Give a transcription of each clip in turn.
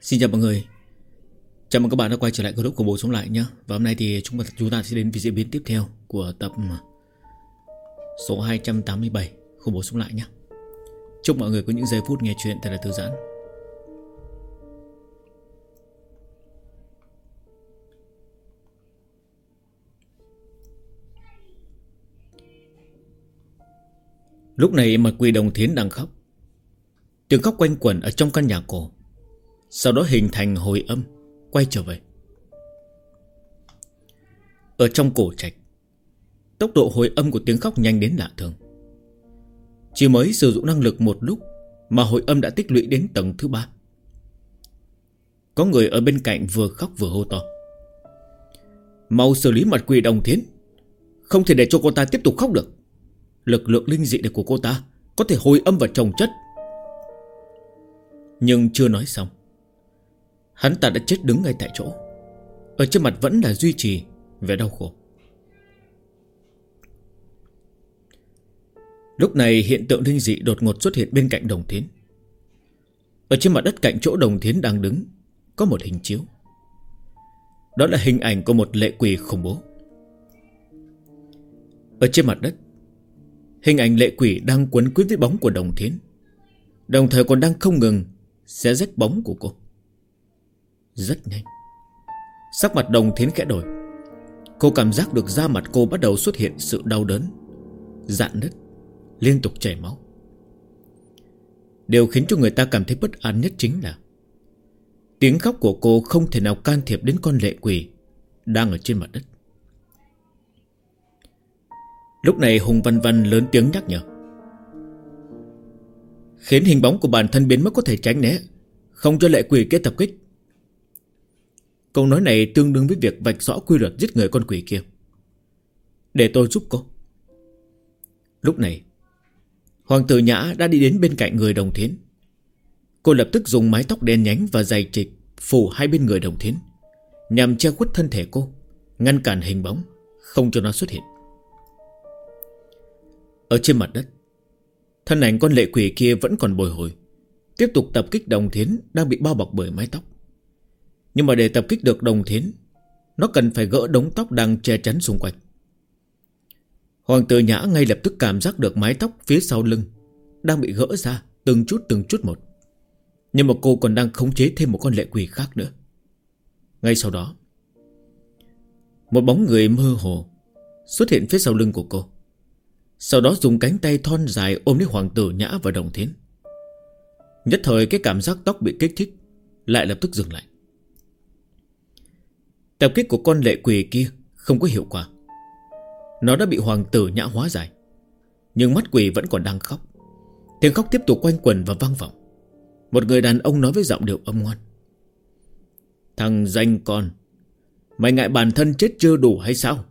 Xin chào mọi người. Chào mừng các bạn đã quay trở lại group của Bố Sống Lại nhé. Và hôm nay thì chúng ta sẽ đến với diễn biến tiếp theo của tập số 287 của Bố Sống Lại nhé. Chúc mọi người có những giây phút nghe chuyện thật là thư giãn. Lúc này Mặt Quỷ Đồng Thiến đang khóc. Tiếng khóc quanh quẩn ở trong căn nhà cổ, sau đó hình thành hồi âm quay trở về. Ở trong cổ trạch, tốc độ hồi âm của tiếng khóc nhanh đến lạ thường. Chỉ mới sử dụng năng lực một lúc mà hồi âm đã tích lũy đến tầng thứ 3. Có người ở bên cạnh vừa khóc vừa hô to: "Mau xử lý Mặt Quỷ Đồng Thiến, không thể để cho cô ta tiếp tục khóc được. Lực lượng linh dị của cô ta có thể hồi âm và trồng chất." Nhưng chưa nói xong, hắn ta đã chết đứng ngay tại chỗ. Ở trên mặt vẫn là duy trì vẻ đau khổ. Lúc này hiện tượng linh dị đột ngột xuất hiện bên cạnh Đồng Thiến. Ở trên mặt đất cạnh chỗ Đồng Thiến đang đứng có một hình chiếu. Đó là hình ảnh của một lệ quỷ khủng bố. Ở trên mặt đất, hình ảnh lệ quỷ đang quấn quýt với bóng của Đồng Thiến, đồng thời còn đang không ngừng xé rách bóng của cô. Rất nhanh, sắc mặt Đồng Thiến khẽ đổi. Cô cảm giác được da mặt cô bắt đầu xuất hiện sự đau đớn, rạn nứt, liên tục chảy máu. Điều khiến cho người ta cảm thấy bất an nhất chính là tiếng khóc của cô không thể nào can thiệp đến con lệ quỷ đang ở trên mặt đất. Lúc này Hùng Văn Văn lớn tiếng nhắc nhở: "Khiến hình bóng của bản thân biến mất có thể tránh né, không cho lệ quỷ kia tập kích." Câu nói này tương đương với việc vạch rõ quy luật giết người con quỷ kia. "Để tôi giúp cô." Lúc này Hoàng tử Nhã đã đi đến bên cạnh người Đồng Thiến. Cô lập tức dùng mái tóc đen nhánh và dày trịch phủ hai bên người Đồng Thiến, nhằm che khuất thân thể cô, ngăn cản hình bóng, không cho nó xuất hiện. Ở trên mặt đất, thân ảnh con lệ quỷ kia vẫn còn bồi hồi, tiếp tục tập kích Đồng Thiến đang bị bao bọc bởi mái tóc. Nhưng mà để tập kích được Đồng Thiến, nó cần phải gỡ đống tóc đang che chắn xung quanh. Hoàng tử Nhã ngay lập tức cảm giác được mái tóc phía sau lưng đang bị gỡ ra từng chút một. Nhưng mà cô còn đang khống chế thêm một con lệ quỷ khác nữa. Ngay sau đó, một bóng người mơ hồ xuất hiện phía sau lưng của cô, sau đó dùng cánh tay thon dài ôm lấy Hoàng tử Nhã và Đồng Thiến. Nhất thời cái cảm giác tóc bị kích thích lại lập tức dừng lại. Tập kích của con lệ quỷ kia không có hiệu quả. Nó đã bị Hoàng tử Nhã hóa giải, nhưng mắt quỷ vẫn còn đang khóc. Tiếng khóc tiếp tục quanh quẩn và vang vọng. Một người đàn ông nói với giọng điệu âm ngoan: "Thằng danh con, mày ngại bản thân chết chưa đủ hay sao?"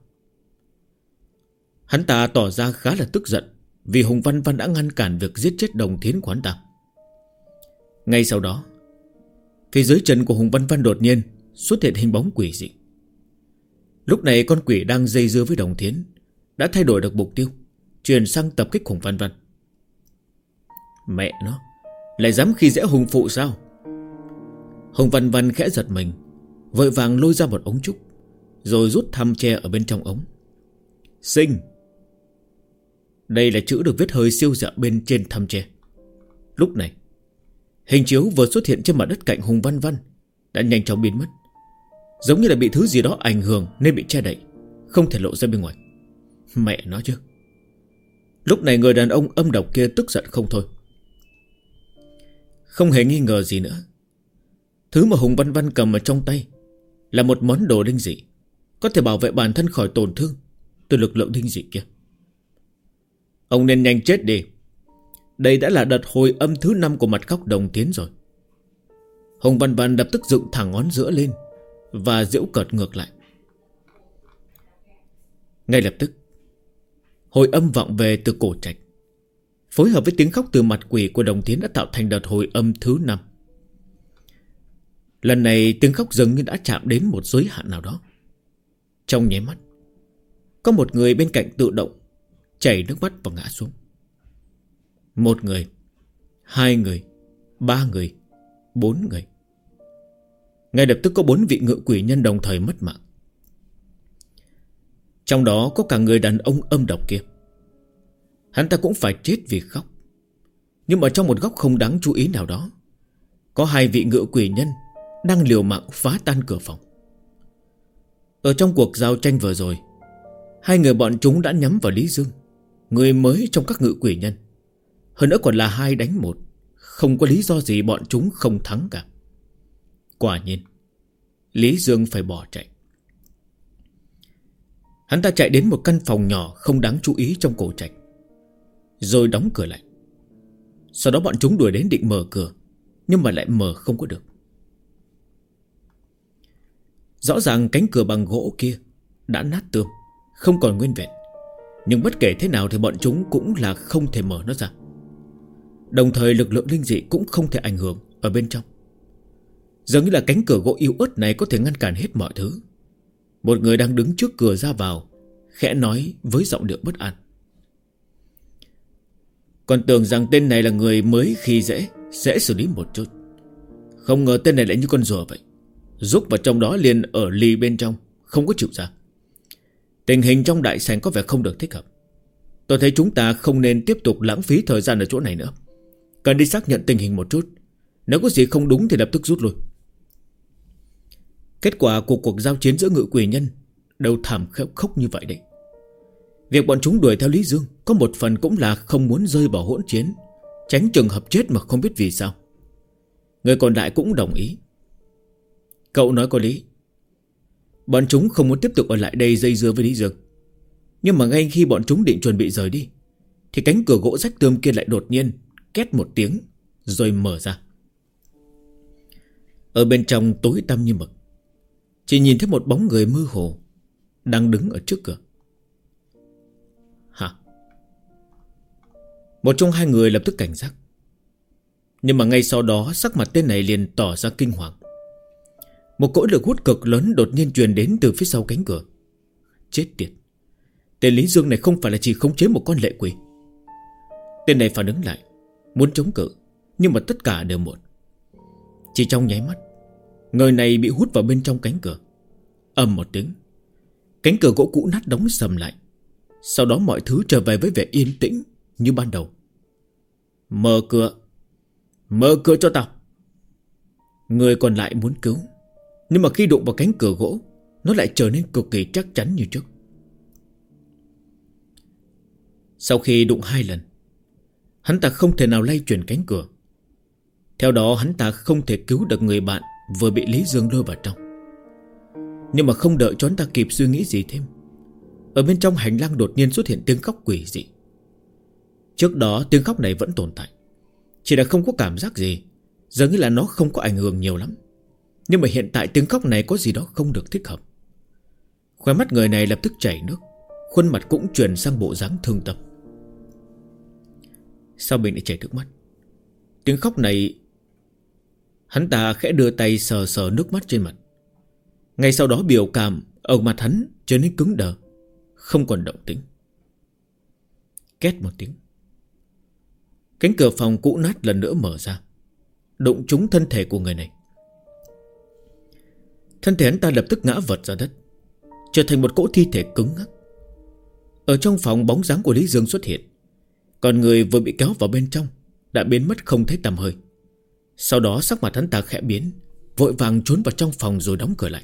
Hắn ta tỏ ra khá là tức giận vì Hùng Văn Văn đã ngăn cản việc giết chết Đồng Thiến của hắn ta. Ngay sau đó, phía dưới chân của Hùng Văn Văn đột nhiên xuất hiện hình bóng quỷ dị. Lúc này con quỷ đang dây dưa với Đồng Thiến đã thay đổi được mục tiêu, chuyển sang tập kích Hùng Văn Văn. Mẹ nó, lại dám khi dễ Hùng phụ sao? Hùng Văn Văn khẽ giật mình, vội vàng lôi ra một ống trúc, rồi rút thăm tre ở bên trong ống. Sinh. Đây là chữ được viết hơi siêu dạ bên trên thăm tre. Lúc này, hình chiếu vừa xuất hiện trên mặt đất cạnh Hùng Văn Văn đã nhanh chóng biến mất, giống như là bị thứ gì đó ảnh hưởng nên bị che đậy, không thể lộ ra bên ngoài. Mẹ nó chứ. Lúc này người đàn ông âm độc kia tức giận không thôi. Không hề nghi ngờ gì nữa, thứ mà Hùng Văn Văn cầm ở trong tay là một món đồ linh dị, có thể bảo vệ bản thân khỏi tổn thương từ lực lượng linh dị kia. Ông nên nhanh chết đi. Đây đã là đợt hồi âm thứ 5 của mặt khóc Đồng Thiến rồi. Hùng Văn Văn lập tức dựng thẳng ngón giữa lên và giễu cợt ngược lại. Ngay lập tức, hồi âm vọng về từ cổ trạch, phối hợp với tiếng khóc từ mặt quỷ của Đồng Thiến đã tạo thành đợt hồi âm thứ 5. Lần này tiếng khóc dường như đã chạm đến một giới hạn nào đó. Trong nháy mắt, có một người bên cạnh tự động chảy nước mắt và ngã xuống. Một người, hai người, ba người, bốn người. ngay lập tức có 4 vị ngự quỷ nhân đồng thời mất mạng. Trong đó có cả người đàn ông âm độc kia. Hắn ta cũng phải chết vì khóc. Nhưng mà trong một góc không đáng chú ý nào đó, có 2 vị ngự quỷ nhân đang liều mạng phá tan cửa phòng. Ở trong cuộc giao tranh vừa rồi, 2 người bọn chúng đã nhắm vào Lý Dương, người mới trong các ngự quỷ nhân. Hơn nữa còn là 2 đánh 1. Không có lý do gì bọn chúng không thắng cả. Quả nhiên Lý Dương phải bỏ chạy. Hắn ta chạy đến một căn phòng nhỏ không đáng chú ý trong cổ trạch, rồi đóng cửa lại. Sau đó bọn chúng đuổi đến định mở cửa, nhưng mà lại mở không có được. Rõ ràng cánh cửa bằng gỗ kia đã nát tươm, không còn nguyên vẹn. Nhưng bất kể thế nào thì bọn chúng cũng là không thể mở nó ra. Đồng thời lực lượng linh dị cũng không thể ảnh hưởng ở bên trong. Dường như là cánh cửa gỗ yếu ớt này có thể ngăn cản hết mọi thứ. Một người đang đứng trước cửa ra vào khẽ nói với giọng điệu bất an: "Còn tưởng rằng tên này là người mới khi dễ xử lý một chút. Không ngờ tên này lại như con rùa vậy, rúc vào trong đó liền ở lì bên trong, không có chịu ra. Tình hình trong đại sảnh có vẻ không được thích hợp. Tôi thấy chúng ta không nên tiếp tục lãng phí thời gian ở chỗ này nữa. Cần đi xác nhận tình hình một chút. Nếu có gì không đúng thì lập tức rút lui." Kết quả của cuộc giao chiến giữa ngự quỷ nhân đều thảm khốc như vậy đấy. Việc bọn chúng đuổi theo Lý Dương có một phần cũng là không muốn rơi vào hỗn chiến, tránh trường hợp chết mà không biết vì sao. Người còn lại cũng đồng ý. Cậu nói có lý. Bọn chúng không muốn tiếp tục ở lại đây dây dưa với Lý Dương. Nhưng mà ngay khi bọn chúng định chuẩn bị rời đi, thì cánh cửa gỗ rách tươm kia lại đột nhiên két một tiếng rồi mở ra. Ở bên trong tối tăm như mực, chỉ nhìn thấy một bóng người mơ hồ đang đứng ở trước cửa. Hả? Một trong 2 người lập tức cảnh giác. Nhưng mà ngay sau đó sắc mặt tên này liền tỏ ra kinh hoàng. Một cỗ lực hút cực lớn đột nhiên truyền đến từ phía sau cánh cửa. Chết tiệt, tên Lý Dương này không phải là chỉ khống chế một con lệ quỷ. Tên này phản ứng lại, muốn chống cự, nhưng mà tất cả đều muộn. Chỉ trong nháy mắt, người này bị hút vào bên trong cánh cửa. Ầm một tiếng, cánh cửa gỗ cũ nát đóng sầm lại. Sau đó mọi thứ trở về với vẻ yên tĩnh như ban đầu. Mở cửa, mở cửa cho tao. Người còn lại muốn cứu, nhưng mà khi đụng vào cánh cửa gỗ, nó lại trở nên cực kỳ chắc chắn như trước. Sau khi đụng 2 lần, hắn ta không thể nào lay chuyển cánh cửa. Theo đó hắn ta không thể cứu được người bạn vừa bị Lý Dương lôi vào trong. Nhưng mà không đợi cho hắn ta kịp suy nghĩ gì thêm, ở bên trong hành lang đột nhiên xuất hiện tiếng khóc quỷ dị. Trước đó tiếng khóc này vẫn tồn tại, chỉ là không có cảm giác gì, dường như là nó không có ảnh hưởng nhiều lắm. Nhưng mà hiện tại tiếng khóc này có gì đó không được thích hợp. Khóe mắt người này lập tức chảy nước, khuôn mặt cũng chuyển sang bộ dáng thương tâm. Sao mình lại chảy nước mắt? Tiếng khóc này... Hắn ta khẽ đưa tay sờ sờ nước mắt trên mặt. Ngay sau đó biểu cảm ở mặt hắn trở nên cứng đờ, không còn động tĩnh. Két một tiếng, cánh cửa phòng cũ nát lần nữa mở ra, đụng trúng thân thể của người này. Thân thể hắn ta lập tức ngã vật ra đất, trở thành một cỗ thi thể cứng ngắc. Ở trong phòng bóng dáng của Lý Dương xuất hiện, còn người vừa bị kéo vào bên trong đã biến mất không thấy tăm hơi. Sau đó sắc mặt hắn ta khẽ biến, vội vàng trốn vào trong phòng rồi đóng cửa lại.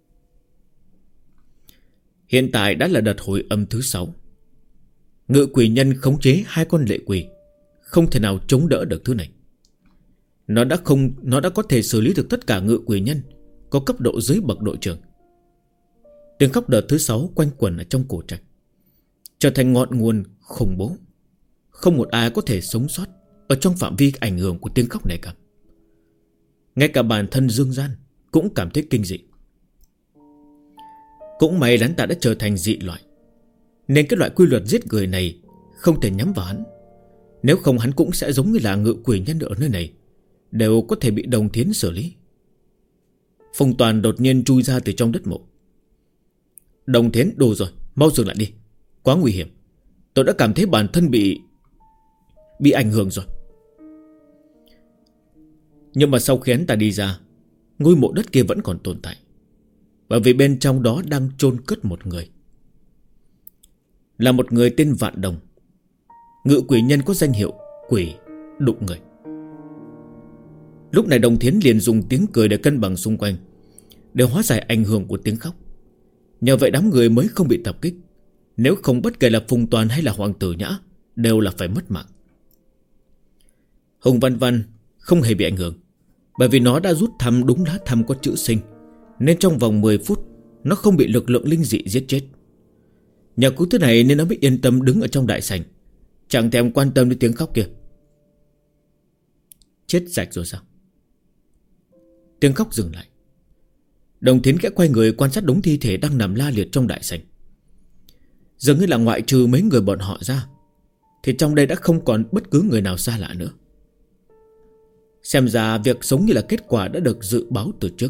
Hiện tại đã là đợt hồi âm thứ 6. Ngự quỷ nhân khống chế 2 con lệ quỷ, không thể nào chống đỡ được thứ này. Nó đã có thể xử lý được tất cả ngự quỷ nhân có cấp độ dưới bậc đội trưởng. Tiếng khóc đợt thứ 6 quanh quẩn ở trong cổ trạch, trở thành ngọn nguồn khủng bố. Không một ai có thể sống sót ở trong phạm vi ảnh hưởng của tiếng khóc này cả. Ngay cả bản thân Dương Gian cũng cảm thấy kinh dị. Cũng may hắn ta đã trở thành dị loại, nên cái loại quy luật giết người này không thể nhắm vào hắn. Nếu không hắn cũng sẽ giống như là ngự quỷ nhân ở nơi này, đều có thể bị Đồng Thiến xử lý. Phùng Toàn đột nhiên chui ra từ trong đất mộ. Đồng Thiến, đồ rồi, mau dừng lại đi, quá nguy hiểm. Tôi đã cảm thấy bản thân bị ảnh hưởng rồi. Nhưng mà sau khi hắn ta đi ra, ngôi mộ đất kia vẫn còn tồn tại, bởi vì bên trong đó đang chôn cất một người. Là một người tên Vạn Đồng, ngự quỷ nhân có danh hiệu quỷ đụng người. Lúc này Đồng Thiến liền dùng tiếng cười để cân bằng xung quanh, để hóa giải ảnh hưởng của tiếng khóc. Nhờ vậy đám người mới không bị tập kích. Nếu không bất kể là Phùng Toàn hay là Hoàng Tử Nhã đều là phải mất mạng. Hùng Văn Văn không hề bị ảnh hưởng, bởi vì nó đã rút thăm đúng lá thăm có chữ sinh, nên trong vòng 10 phút nó không bị lực lượng linh dị giết chết. Nhờ cứu thứ này nên nó mới yên tâm đứng ở trong đại sảnh, chẳng thèm quan tâm đến tiếng khóc kia. Chết sạch rồi sao? Tiếng khóc dừng lại. Đồng Thiến khẽ quay người quan sát đống thi thể đang nằm la liệt trong đại sảnh. Dường như là ngoại trừ mấy người bọn họ ra, thì trong đây đã không còn bất cứ người nào xa lạ nữa. Xem ra việc sống như là kết quả đã được dự báo từ trước.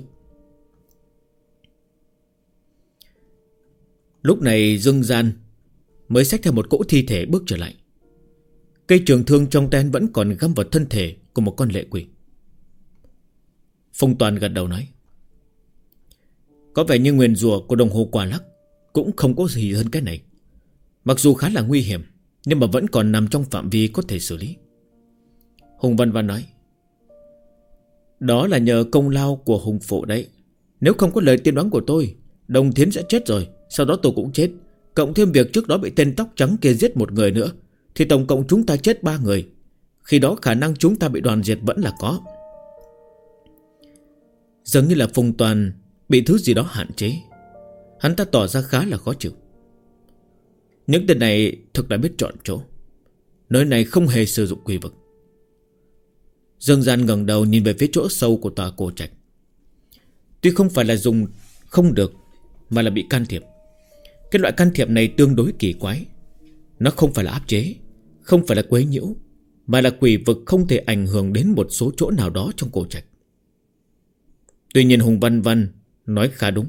Lúc này Dương Gian mới xách theo một cỗ thi thể bước trở lại. Cây trường thương trong tay vẫn còn găm vào thân thể của một con lệ quỷ. Phong Toàn gật đầu nói: có vẻ như nguyền rủa của đồng hồ quả lắc cũng không có gì hơn cái này. Mặc dù khá là nguy hiểm, nhưng mà vẫn còn nằm trong phạm vi có thể xử lý. Hùng Văn Văn nói: đó là nhờ công lao của Hùng Phụ đấy. Nếu không có lời tiên đoán của tôi, Đồng Thiến sẽ chết rồi, sau đó tôi cũng chết. Cộng thêm việc trước đó bị tên tóc trắng kia giết một người nữa, thì tổng cộng chúng ta chết 3 người. Khi đó khả năng chúng ta bị đoàn diệt vẫn là có. Dường như là Phùng Toàn bị thứ gì đó hạn chế. Hắn ta tỏ ra khá là khó chịu. Những tên này thực đã biết chọn chỗ. Nơi này không hề sử dụng quỷ vực. Dương Gian ngẩng đầu nhìn về phía chỗ sâu của tòa cổ trạch. Tuy không phải là dùng không được, mà là bị can thiệp. Cái loại can thiệp này tương đối kỳ quái. Nó không phải là áp chế, không phải là quấy nhiễu, mà là quỷ vực không thể ảnh hưởng đến một số chỗ nào đó trong cổ trạch. Tuy nhiên Hùng Văn Văn nói khá đúng.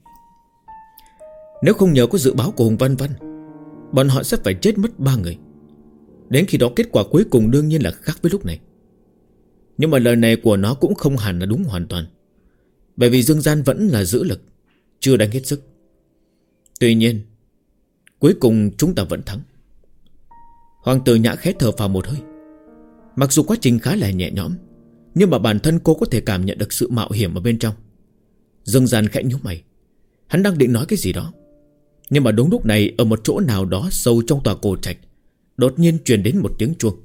Nếu không nhờ có dự báo của Hùng Văn Văn, bọn họ sẽ phải chết mất 3 người. Đến khi đó kết quả cuối cùng đương nhiên là khác với lúc này. Nhưng mà lời này của nó cũng không hẳn là đúng hoàn toàn, bởi vì Dương Gian vẫn là giữ lực, chưa đánh hết sức. Tuy nhiên cuối cùng chúng ta vẫn thắng. Hoàng Tử Nhã khẽ thở phào một hơi. Mặc dù quá trình khá là nhẹ nhõm, nhưng mà bản thân cô có thể cảm nhận được sự mạo hiểm ở bên trong. Dương Gian khẽ nhíu mày. Hắn đang định nói cái gì đó, nhưng mà đúng lúc này, ở một chỗ nào đó sâu trong tòa cổ trạch, đột nhiên truyền đến một tiếng chuông.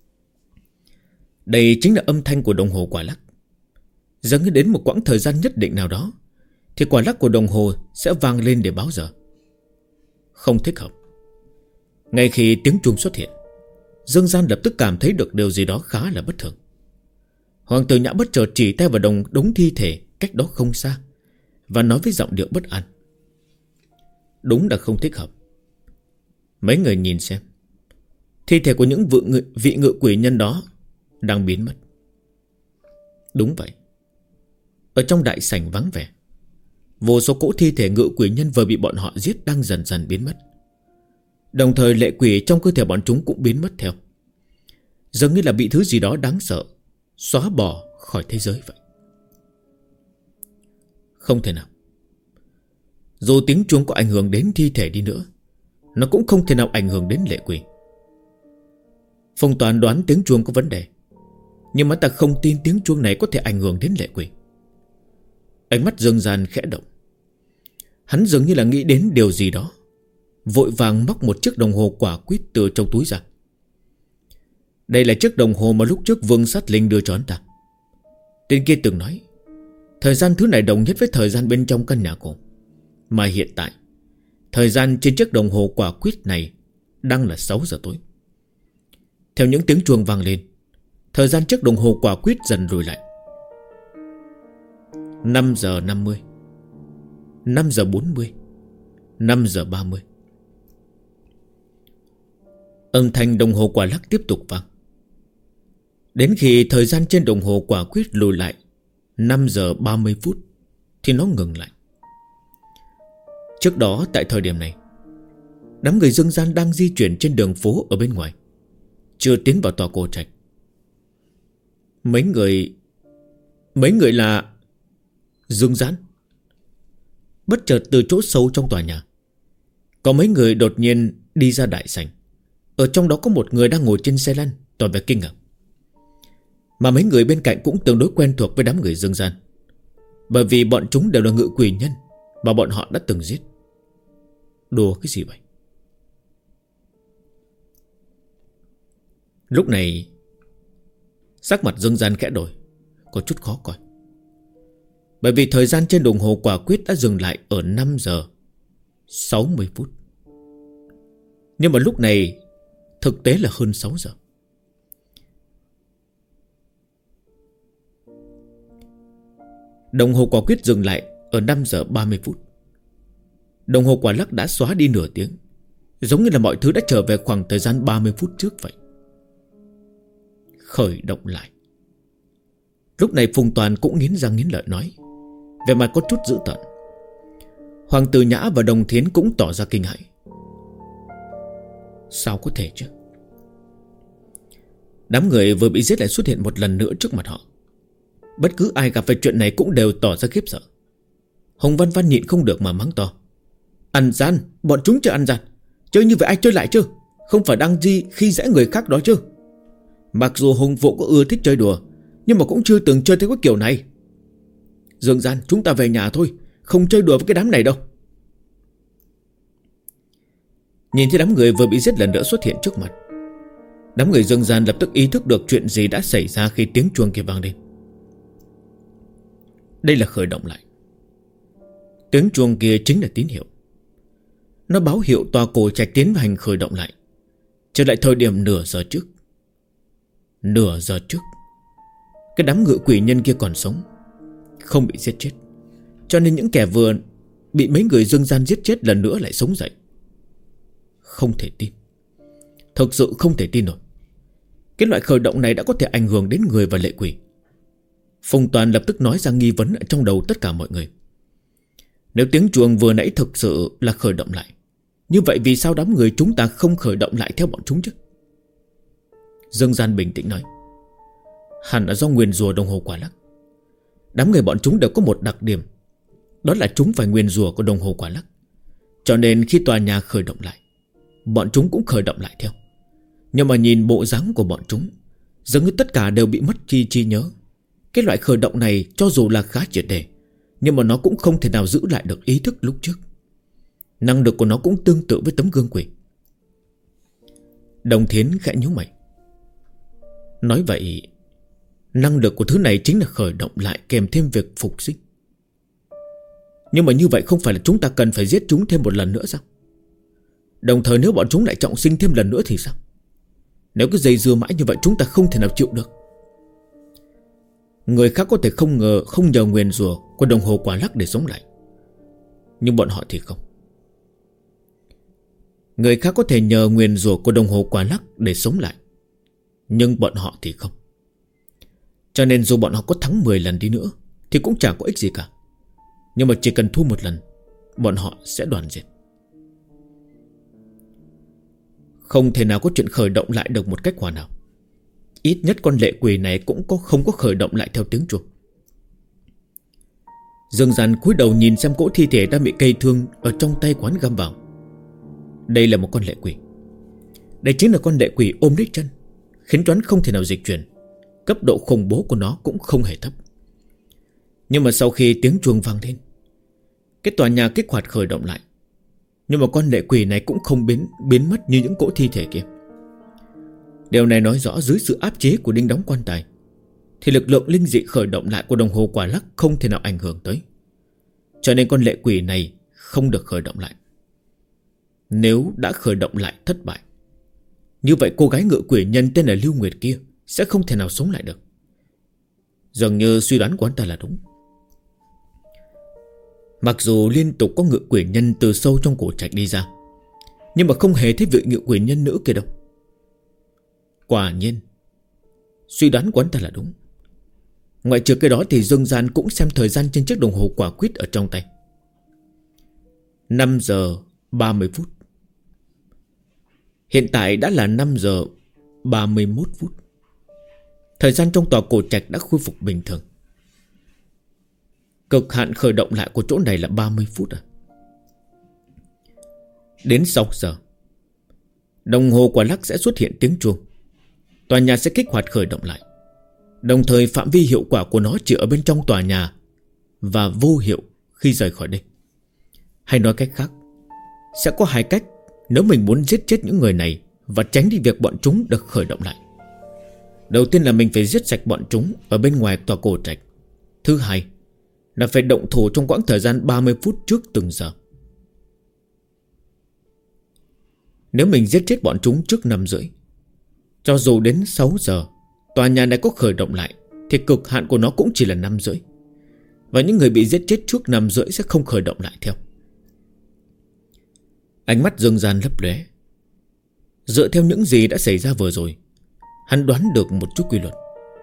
Đây chính là âm thanh của đồng hồ quả lắc. Dường như đến một quãng thời gian nhất định nào đó, thì quả lắc của đồng hồ sẽ vang lên để báo giờ. Không thích hợp. Ngay khi tiếng chuông xuất hiện, Dương Gian lập tức cảm thấy được điều gì đó khá là bất thường. Hoàng Tử Nhã bất chợt chỉ tay vào đống thi thể cách đó không xa, và nói với giọng điệu bất an: đúng là không thích hợp. Mấy người nhìn xem, thi thể của những vị ngự quỷ nhân đó đang biến mất. Đúng vậy. Ở trong đại sảnh vắng vẻ, vô số cỗ thi thể ngự quỷ nhân vừa bị bọn họ giết đang dần dần biến mất. Đồng thời lệ quỷ trong cơ thể bọn chúng cũng biến mất theo, dường như là bị thứ gì đó đáng sợ xóa bỏ khỏi thế giới vậy. Không thể nào. Dù tiếng chuông có ảnh hưởng đến thi thể đi nữa, nó cũng không thể nào ảnh hưởng đến lệ quỷ. Phong Toàn đoán tiếng chuông có vấn đề, nhưng mà ta không tin tiếng chuông này có thể ảnh hưởng đến lệ quỷ. Ánh mắt Dương Gian khẽ động. Hắn dường như là nghĩ đến điều gì đó, vội vàng móc một chiếc đồng hồ quả quýt từ trong túi ra. Đây là chiếc đồng hồ mà lúc trước Vương Sát Linh đưa cho hắn ta. Tên kia từng nói thời gian thứ này đồng nhất với thời gian bên trong căn nhà cổ. Mà hiện tại thời gian trên chiếc đồng hồ quả quýt này đang là 6 giờ tối. Theo những tiếng chuông vang lên, thời gian chiếc đồng hồ quả quýt dần lùi lại. 5 giờ 50, 5 giờ 40, 5 giờ 30. Âm thanh đồng hồ quả lắc tiếp tục vang. Đến khi thời gian trên đồng hồ quả quýt lùi lại 5 giờ 30 phút thì nó ngừng lại. Trước đó tại thời điểm này, đám người Dương Gian đang di chuyển trên đường phố ở bên ngoài, chưa tiến vào tòa cổ trạch. Mấy người là... Dương Giãn. Bất chợt từ chỗ sâu trong tòa nhà, có mấy người đột nhiên đi ra đại sảnh. Ở trong đó có một người đang ngồi trên xe lăn, tỏ vẻ kinh ngạc. Mà mấy người bên cạnh cũng tương đối quen thuộc với đám người Dương Gian, bởi vì bọn chúng đều là ngự quỷ nhân mà bọn họ đã từng giết. Đùa cái gì vậy? Lúc này sắc mặt Dương Gian khẽ đổi, có chút khó coi. Bởi vì thời gian trên đồng hồ quả quyết đã dừng lại ở 5 giờ 60 phút. Nhưng mà lúc này thực tế là hơn 6 giờ. Đồng hồ quả quyết dừng lại ở 5 giờ 30 phút. Đồng hồ quả lắc đã xóa đi nửa tiếng, giống như là mọi thứ đã trở về khoảng thời gian 30 phút trước vậy. Khởi động lại. Lúc này Phùng Toàn cũng nghiến răng nghiến lợi nói, vẻ mặt có chút dữ tợn. Hoàng Tử Nhã và Đồng Thiến cũng tỏ ra kinh hãi. Sao có thể chứ? Đám người vừa bị giết lại xuất hiện một lần nữa trước mặt họ. Bất cứ ai gặp phải chuyện này cũng đều tỏ ra khiếp sợ. Hồng Văn Văn nhịn không được mà mắng to. Ăn gian, bọn chúng chơi ăn gian. Chơi như vậy ai chơi lại chứ? Không phải đang khi dễ người khác đó chứ? Mặc dù Hồng Vũ có ưa thích chơi đùa, nhưng mà cũng chưa từng chơi theo cái kiểu này. Dương Gian, chúng ta về nhà thôi, không chơi đùa với cái đám này đâu. Nhìn thấy đám người vừa bị giết lần nữa xuất hiện trước mặt, đám người Dương Gian lập tức ý thức được chuyện gì đã xảy ra khi tiếng chuông kia vang lên. Đây là khởi động lại. Tiếng chuông kia chính là tín hiệu. Nó báo hiệu tòa cổ trạch tiến hành khởi động lại, trở lại thời điểm nửa giờ trước. Nửa giờ trước, cái đám ngự quỷ nhân kia còn sống, không bị giết chết. Cho nên những kẻ vừa bị mấy người Dương Gian giết chết lần nữa lại sống dậy. Không thể tin. Thực sự không thể tin nổi. Cái loại khởi động này đã có thể ảnh hưởng đến người và lệ quỷ. Phùng Toàn lập tức nói ra nghi vấn ở trong đầu tất cả mọi người. Nếu tiếng chuông vừa nãy thực sự là khởi động lại, như vậy vì sao đám người chúng ta không khởi động lại theo bọn chúng chứ? Dương Gian bình tĩnh nói, hẳn là do nguyền rủa đồng hồ quả lắc. Đám người bọn chúng đều có một đặc điểm, đó là chúng phải nguyền rủa của đồng hồ quả lắc. Cho nên khi tòa nhà khởi động lại, bọn chúng cũng khởi động lại theo. Nhưng mà nhìn bộ dáng của bọn chúng, dường như tất cả đều bị mất trí nhớ. Cái loại khởi động này cho dù là khá triệt để, nhưng mà nó cũng không thể nào giữ lại được ý thức lúc trước. Năng lực của nó cũng tương tự với tấm gương quỷ. Đồng Thiến khẽ nhíu mày. Nói vậy, năng lực của thứ này chính là khởi động lại kèm thêm việc phục sinh. Nhưng mà như vậy không phải là chúng ta cần phải giết chúng thêm một lần nữa sao? Đồng thời nếu bọn chúng lại trọng sinh thêm lần nữa thì sao? Nếu cứ dây dưa mãi như vậy chúng ta không thể nào chịu được. Người khác có thể không nhờ nguyền rủa của đồng hồ quả lắc để sống lại, nhưng bọn họ thì không. Người khác có thể nhờ nguyền rủa của đồng hồ quả lắc để sống lại, nhưng bọn họ thì không. Cho nên dù bọn họ có thắng 10 lần đi nữa thì cũng chẳng có ích gì cả. Nhưng mà chỉ cần thua một lần, bọn họ sẽ đoàn diệt. Không thể nào có chuyện khởi động lại được một cách hoàn hảo. Ít nhất con lệ quỷ này cũng không có khởi động lại theo tiếng chuông. Dương Gian cúi đầu nhìn xem cỗ thi thể đang bị cây thương ở trong tay quán găm vào. Đây là một con lệ quỷ. Đây chính là con lệ quỷ ôm lấy chân, khiến choán không thể nào dịch chuyển. Cấp độ khủng bố của nó cũng không hề thấp. Nhưng mà sau khi tiếng chuông vang lên, cái tòa nhà kích hoạt khởi động lại. Nhưng mà con lệ quỷ này cũng không biến mất như những cỗ thi thể kia. Điều này nói rõ dưới sự áp chế của đinh đóng quan tài thì lực lượng linh dị khởi động lại của đồng hồ quả lắc không thể nào ảnh hưởng tới. Cho nên con lệ quỷ này không được khởi động lại. Nếu đã khởi động lại thất bại, như vậy cô gái ngự quỷ nhân tên là Lưu Nguyệt kia sẽ không thể nào sống lại được. Dường như suy đoán của anh ta là đúng. Mặc dù liên tục có ngự quỷ nhân từ sâu trong cổ trạch đi ra, nhưng mà không hề thấy vị ngự quỷ nhân nữ kia đâu. Quả nhiên suy đoán của anh ta là đúng. Ngoại trừ cái đó thì Dương Gian cũng xem thời gian trên chiếc đồng hồ quả quyết ở trong tay. 5 giờ 30 phút. Hiện tại đã là 5 giờ 31 phút. Thời gian trong tòa cổ trạch đã khôi phục bình thường. Cực hạn khởi động lại của chỗ này là 30 phút à? Đến 6 giờ, đồng hồ quả lắc sẽ xuất hiện tiếng chuông. Tòa nhà sẽ kích hoạt khởi động lại. Đồng thời phạm vi hiệu quả của nó chỉ ở bên trong tòa nhà và vô hiệu khi rời khỏi đây. Hay nói cách khác, sẽ có hai cách nếu mình muốn giết chết những người này và tránh đi việc bọn chúng được khởi động lại. Đầu tiên là mình phải giết sạch bọn chúng ở bên ngoài tòa cổ trạch. Thứ hai là phải động thủ trong quãng thời gian 30 phút trước từng giờ. Nếu mình giết chết bọn chúng trước 5 rưỡi, cho dù đến 6 giờ tòa nhà này có khởi động lại, thì cực hạn của nó cũng chỉ là 5 rưỡi. Và những người bị giết chết trước 5 rưỡi sẽ không khởi động lại theo. Ánh mắt Dương Gian lấp lóe. Dựa theo những gì đã xảy ra vừa rồi, hắn đoán được một chút quy luật.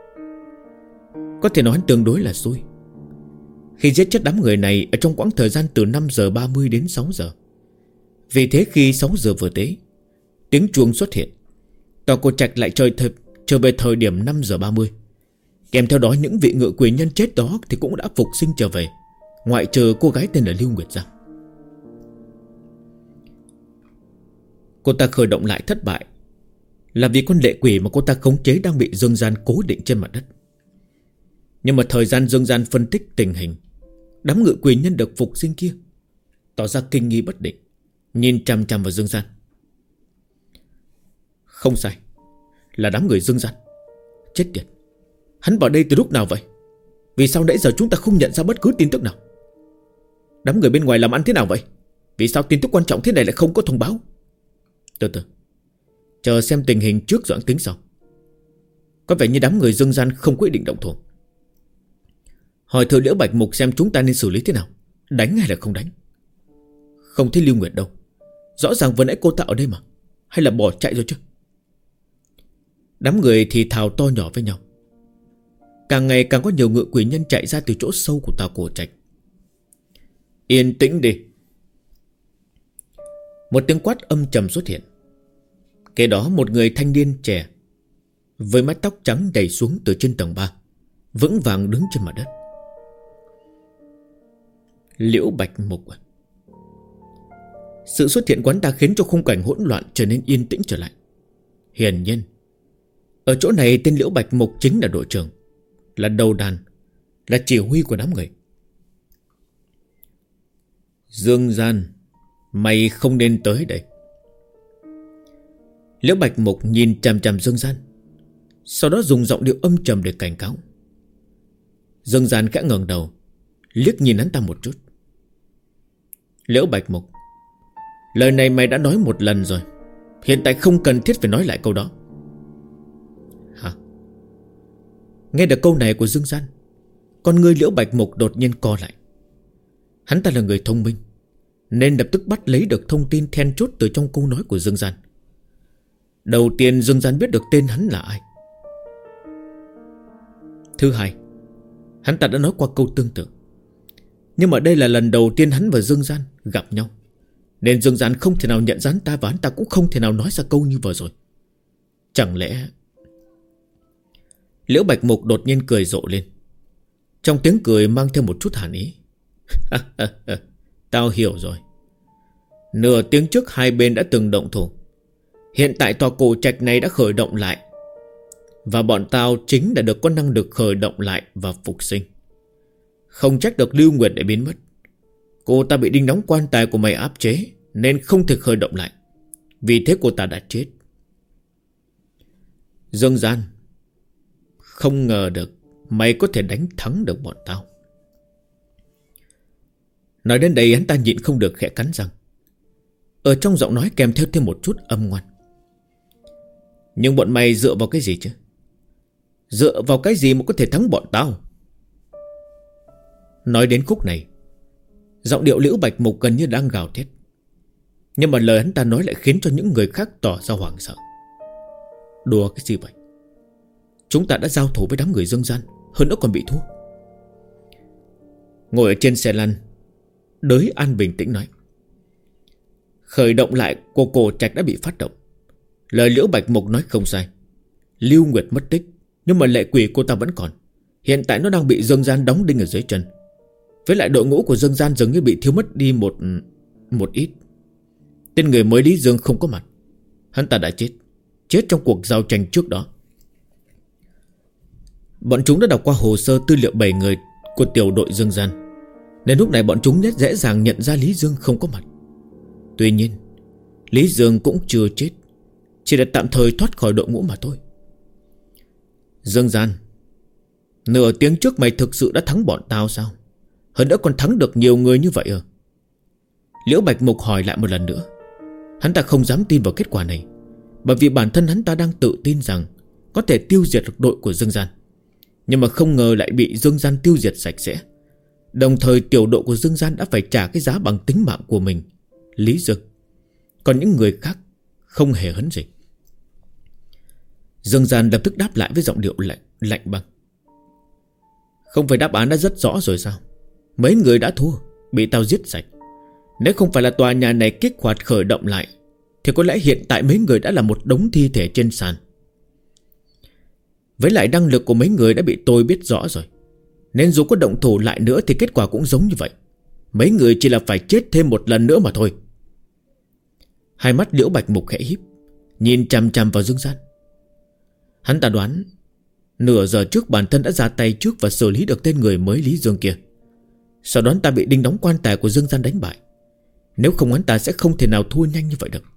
Có thể nói hắn tương đối là xui. Khi giết chết đám người này ở trong quãng thời gian từ 5 giờ 30 đến 6 giờ. Vì thế khi 6 giờ vừa tới, tiếng chuông xuất hiện. Tòa cổ trạch lại trở về thời điểm 5 giờ 30. Kèm theo đó những vị ngự quỷ nhân chết đó thì cũng đã phục sinh trở về, ngoại trừ cô gái tên là Lưu Nguyệt ra. Cô ta khởi động lại thất bại là vì con lệ quỷ mà cô ta khống chế đang bị Dương Gian cố định trên mặt đất. Nhưng mà thời gian Dương Gian phân tích tình hình, đám ngự quỷ nhân được phục sinh kia tỏ ra kinh nghi bất định, nhìn chằm chằm vào Dương Gian. Không sai, là đám người Dương Gian. Chết tiệt, hắn vào đây từ lúc nào vậy? Vì sao nãy giờ chúng ta không nhận ra bất cứ tin tức nào? Đám người bên ngoài làm ăn thế nào vậy? Vì sao tin tức quan trọng thế này lại không có thông báo? Từ từ, chờ xem tình hình trước rồi tính sau. Có vẻ như đám người Dương Gian không quyết định động thủ. Hỏi thử Liễu Bạch Mục xem chúng ta nên xử lý thế nào, đánh hay là không đánh. Không thấy Lưu Nguyệt đâu, rõ ràng vừa nãy cô ta ở đây mà. Hay là bỏ chạy rồi chứ? Đám người thì thào to nhỏ với nhau. Càng ngày càng có nhiều ngự quỷ nhân chạy ra từ chỗ sâu của tòa cổ trạch. Yên tĩnh đi. Một tiếng quát âm trầm xuất hiện. Kế đó một người thanh niên trẻ với mái tóc trắng đầy xuống từ trên tầng 3, vững vàng đứng trên mặt đất. Liễu Bạch Mục à? Sự xuất hiện quán ta khiến cho khung cảnh hỗn loạn trở nên yên tĩnh trở lại. Hiển nhiên ở chỗ này tên Liễu Bạch Mục chính là đội trưởng, là đầu đàn, là chỉ huy của đám người. Dương Gian, mày không nên tới đây. Liễu Bạch Mục nhìn chằm chằm Dương Gian, sau đó dùng giọng điệu âm trầm để cảnh cáo. Dương Gian khẽ ngẩng đầu, liếc nhìn hắn ta một chút. Liễu Bạch Mục, lời này mày đã nói một lần rồi, hiện tại không cần thiết phải nói lại câu đó. Hả? Nghe được câu này của Dương Gian, con ngươi Liễu Bạch Mục đột nhiên co lại. Hắn ta là người thông minh, nên lập tức bắt lấy được thông tin then chốt từ trong câu nói của Dương Gian. Đầu tiên Dương Gian biết được tên hắn là ai. Thứ hai, hắn ta đã nói qua câu tương tự. Nhưng mà đây là lần đầu tiên hắn và Dương Gian gặp nhau, nên Dương Gian không thể nào nhận ra hắn ta, và hắn ta cũng không thể nào nói ra câu như vừa rồi. Chẳng lẽ... Liễu Bạch Mục đột nhiên cười rộ lên. Trong tiếng cười mang theo một chút hàn ý. Tao hiểu rồi. Nửa tiếng trước hai bên đã từng động thủ. Hiện tại tòa cổ trạch này đã khởi động lại, và bọn tao chính là được có năng lực khởi động lại và phục sinh. Không trách được Lưu Nguyệt để biến mất. Cô ta bị đinh đóng quan tài của mày áp chế, nên không thể khởi động lại. Vì thế cô ta đã chết. Dương Gian, không ngờ được mày có thể đánh thắng được bọn tao. Nói đến đây hắn ta nhịn không được khẽ cắn răng. Ở trong giọng nói kèm theo thêm một chút âm ngoan. Nhưng bọn mày dựa vào cái gì chứ? Dựa vào cái gì mà có thể thắng bọn tao? Nói đến khúc này, giọng điệu Liễu Bạch Mục gần như đang gào thét. Nhưng mà lời hắn ta nói lại khiến cho những người khác tỏ ra hoảng sợ. Đùa cái gì vậy? Chúng ta đã giao thủ với đám người Dương Gian, hơn nữa còn bị thua. Ngồi ở trên xe lăn, Đới An bình tĩnh nói. Khởi động lại của cổ trạch đã bị phát động. Lời Liễu Bạch Mục nói không sai. Lưu Nguyệt mất tích, nhưng mà lệ quỷ cô ta vẫn còn. Hiện tại nó đang bị Dương Gian đóng đinh ở dưới chân. Với lại đội ngũ của Dương Gian dường như bị thiếu mất đi một ít. Tên người mới Lý Dương không có mặt. Hắn ta đã chết. Chết trong cuộc giao tranh trước đó. Bọn chúng đã đọc qua hồ sơ tư liệu 7 người của tiểu đội Dương Gian, nên lúc này bọn chúng rất dễ dàng nhận ra Lý Dương không có mặt. Tuy nhiên Lý Dương cũng chưa chết, chỉ là tạm thời thoát khỏi đội ngũ mà thôi. Dương Gian, nửa tiếng trước mày thực sự đã thắng bọn tao sao? Hơn nữa còn thắng được nhiều người như vậy à? Liễu Bạch Mục hỏi lại một lần nữa. Hắn ta không dám tin vào kết quả này, bởi vì bản thân hắn ta đang tự tin rằng có thể tiêu diệt được đội của Dương Gian. Nhưng mà không ngờ lại bị Dương Gian tiêu diệt sạch sẽ. Đồng thời tiểu đội của Dương Gian đã phải trả cái giá bằng tính mạng của mình, Lý Dương. Còn những người khác không hề hấn gì. Dương Gian lập tức đáp lại với giọng điệu lạnh băng. Không phải đáp án đã rất rõ rồi sao? Mấy người đã thua, bị tao giết sạch. Nếu không phải là tòa nhà này kích hoạt khởi động lại, thì có lẽ hiện tại mấy người đã là một đống thi thể trên sàn. Với lại năng lực của mấy người đã bị tôi biết rõ rồi, nên dù có động thủ lại nữa thì kết quả cũng giống như vậy. Mấy người chỉ là phải chết thêm một lần nữa mà thôi. Hai mắt Liễu Bạch Mục khẽ híp, nhìn chằm chằm vào Dương Gian. Hắn ta đoán nửa giờ trước bản thân đã ra tay trước và xử lý được tên người mới Lý Dương kia. Sau đó hắn ta bị đinh đóng quan tài của Dương Gian đánh bại. Nếu không hắn ta sẽ không thể nào thua nhanh như vậy được.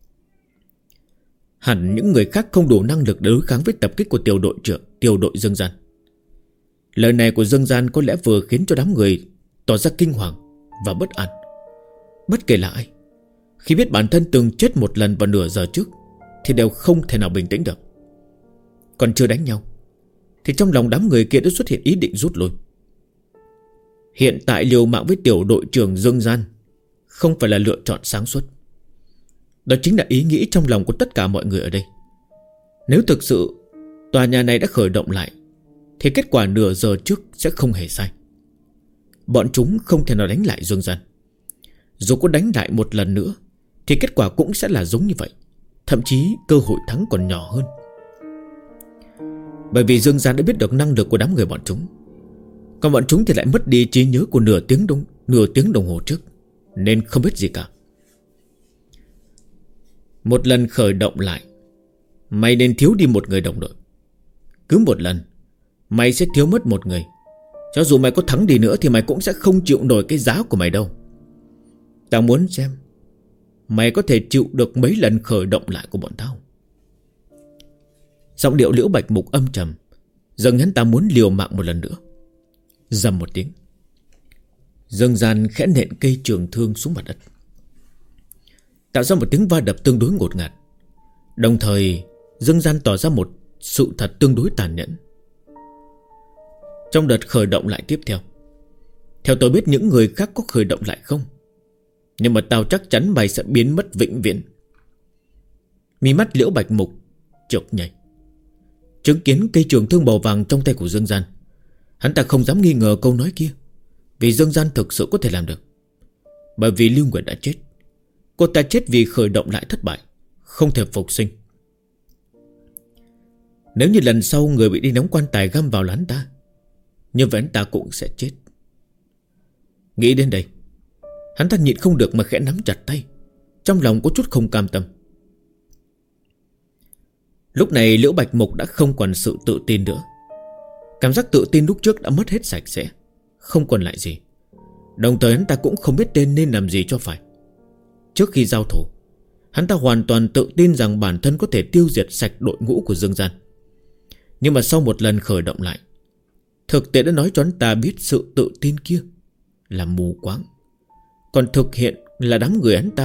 Hẳn những người khác không đủ năng lực để đối kháng với tập kích của tiểu đội Dương Gian. Lời này của Dương Gian có lẽ vừa khiến cho đám người tỏ ra kinh hoàng và bất an. Bất kể là ai, khi biết bản thân từng chết một lần vào nửa giờ trước thì đều không thể nào bình tĩnh được. Còn chưa đánh nhau thì trong lòng đám người kia đã xuất hiện ý định rút lui. Hiện tại liều mạng với tiểu đội trưởng Dương Gian không phải là lựa chọn sáng suốt. Đó chính là ý nghĩ trong lòng của tất cả mọi người ở đây. Nếu thực sự tòa nhà này đã khởi động lại thì kết quả nửa giờ trước sẽ không hề sai. Bọn chúng không thể nào đánh lại Dương Gian. Dù có đánh lại một lần nữa thì kết quả cũng sẽ là giống như vậy. Thậm chí cơ hội thắng còn nhỏ hơn. Bởi vì Dương Gian đã biết được năng lực của đám người bọn chúng. Còn bọn chúng thì lại mất đi trí nhớ của nửa tiếng đồng hồ trước, nên không biết gì cả. Một lần khởi động lại, mày nên thiếu đi một người đồng đội. Cứ một lần mày sẽ thiếu mất một người. Cho dù mày có thắng đi nữa thì mày cũng sẽ không chịu nổi cái giá của mày đâu. Tao muốn xem mày có thể chịu được mấy lần khởi động lại của bọn tao. Giọng điệu Liễu Bạch Mục âm trầm, dường hắn ta muốn liều mạng một lần nữa. Rầm một tiếng, Dương Gian khẽ nện cây trường thương xuống mặt đất, tạo ra một tiếng va đập tương đối ngột ngạt. Đồng thời Dương Gian tỏ ra một sự thật tương đối tàn nhẫn. Trong đợt khởi động lại tiếp theo tôi biết những người khác có khởi động lại không, nhưng mà tao chắc chắn mày sẽ biến mất vĩnh viễn. Mí mắt Liễu Bạch Mục chợt nhảy, chứng kiến cây trường thương màu vàng trong tay của Dương Gian. Hắn ta không dám nghi ngờ câu nói kia, vì Dương Gian thực sự có thể làm được. Bởi vì Lưu Nguyệt đã chết. Cô ta chết vì khởi động lại thất bại, không thể phục sinh. Nếu như lần sau người bị đi đóng quan tài găm vào là hắn ta, như vậy hắn ta cũng sẽ chết. Nghĩ đến đây, hắn ta nhịn không được mà khẽ nắm chặt tay, trong lòng có chút không cam tâm. Lúc này Liễu Bạch Mục đã không còn sự tự tin nữa. Cảm giác tự tin lúc trước đã mất hết sạch sẽ, không còn lại gì. Đồng thời hắn ta cũng không biết tên nên làm gì cho phải. Trước khi giao thủ, hắn ta hoàn toàn tự tin rằng bản thân có thể tiêu diệt sạch đội ngũ của Dương Gian. Nhưng mà sau một lần khởi động lại, thực tế đã nói cho hắn ta biết sự tự tin kia là mù quáng. Còn hiện thực là đám người hắn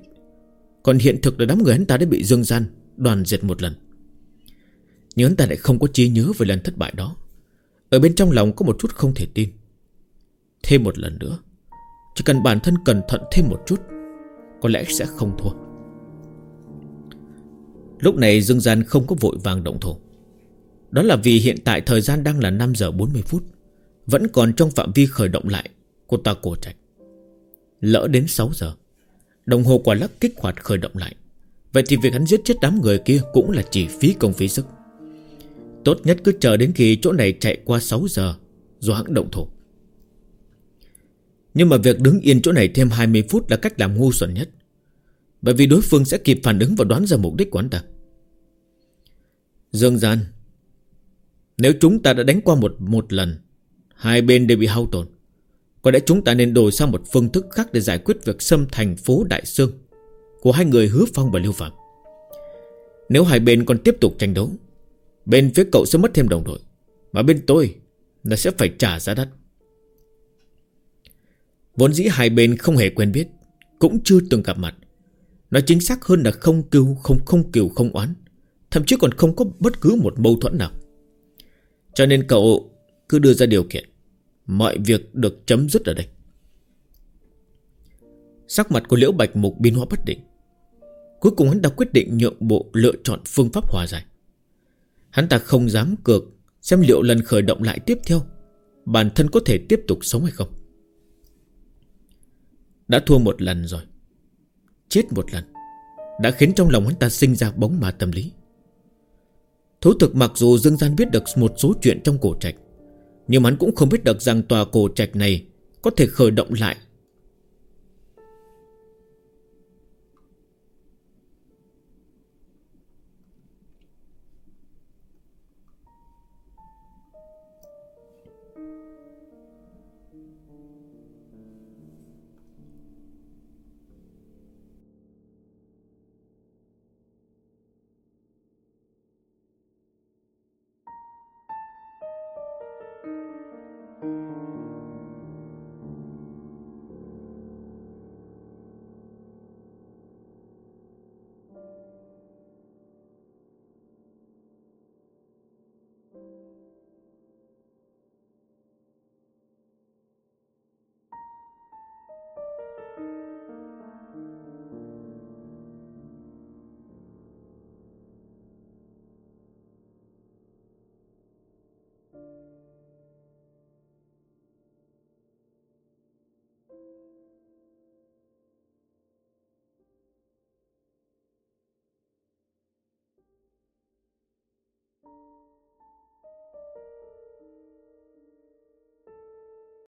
ta đã bị Dương Gian đoàn diệt một lần. Nhưng hắn ta lại không có trí nhớ về lần thất bại đó. Ở bên trong lòng có một chút không thể tin. Thêm một lần nữa, chỉ cần bản thân cẩn thận thêm một chút, có lẽ sẽ không thua. Lúc này Dương Gian không có vội vàng động thủ. Đó là vì hiện tại thời gian đang là 5 giờ 40 phút, vẫn còn trong phạm vi khởi động lại của tòa cổ trạch. Lỡ đến 6 giờ, đồng hồ quả lắc kích hoạt khởi động lại, vậy thì việc hắn giết chết đám người kia cũng là chỉ phí công phí sức. Tốt nhất cứ chờ đến khi chỗ này chạy qua 6 giờ rồi hắn động thủ. Nhưng mà việc đứng yên chỗ này thêm 20 phút là cách làm ngu xuẩn nhất, bởi vì đối phương sẽ kịp phản ứng và đoán ra mục đích của hắn ta. Dương Gian, nếu chúng ta đã đánh qua một lần, hai bên đều bị hao tổn, có lẽ chúng ta nên đổi sang một phương thức khác để giải quyết việc xâm thành phố Đại Sương của hai người Hứa Phong và Lưu Phạm. Nếu hai bên còn tiếp tục tranh đấu, bên phía cậu sẽ mất thêm đồng đội, mà bên tôi là sẽ phải trả giá đắt. Vốn dĩ hai bên không hề quen biết, cũng chưa từng gặp mặt. Nói chính xác hơn là không cừu không oán, thậm chí còn không có bất cứ một mâu thuẫn nào. Cho nên cậu cứ đưa ra điều kiện, mọi việc được chấm dứt ở đây. Sắc mặt của Liễu Bạch Mục biến hóa bất định. Cuối cùng hắn đã quyết định nhượng bộ, lựa chọn phương pháp hòa giải. Hắn ta không dám cược xem liệu lần khởi động lại tiếp theo bản thân có thể tiếp tục sống hay không. Đã thua một lần rồi, chết một lần, đã khiến trong lòng hắn ta sinh ra bóng ma tâm lý. Thú thực mặc dù Dương Gian biết được một số chuyện trong cổ trạch, nhưng hắn cũng không biết được rằng tòa cổ trạch này có thể khởi động lại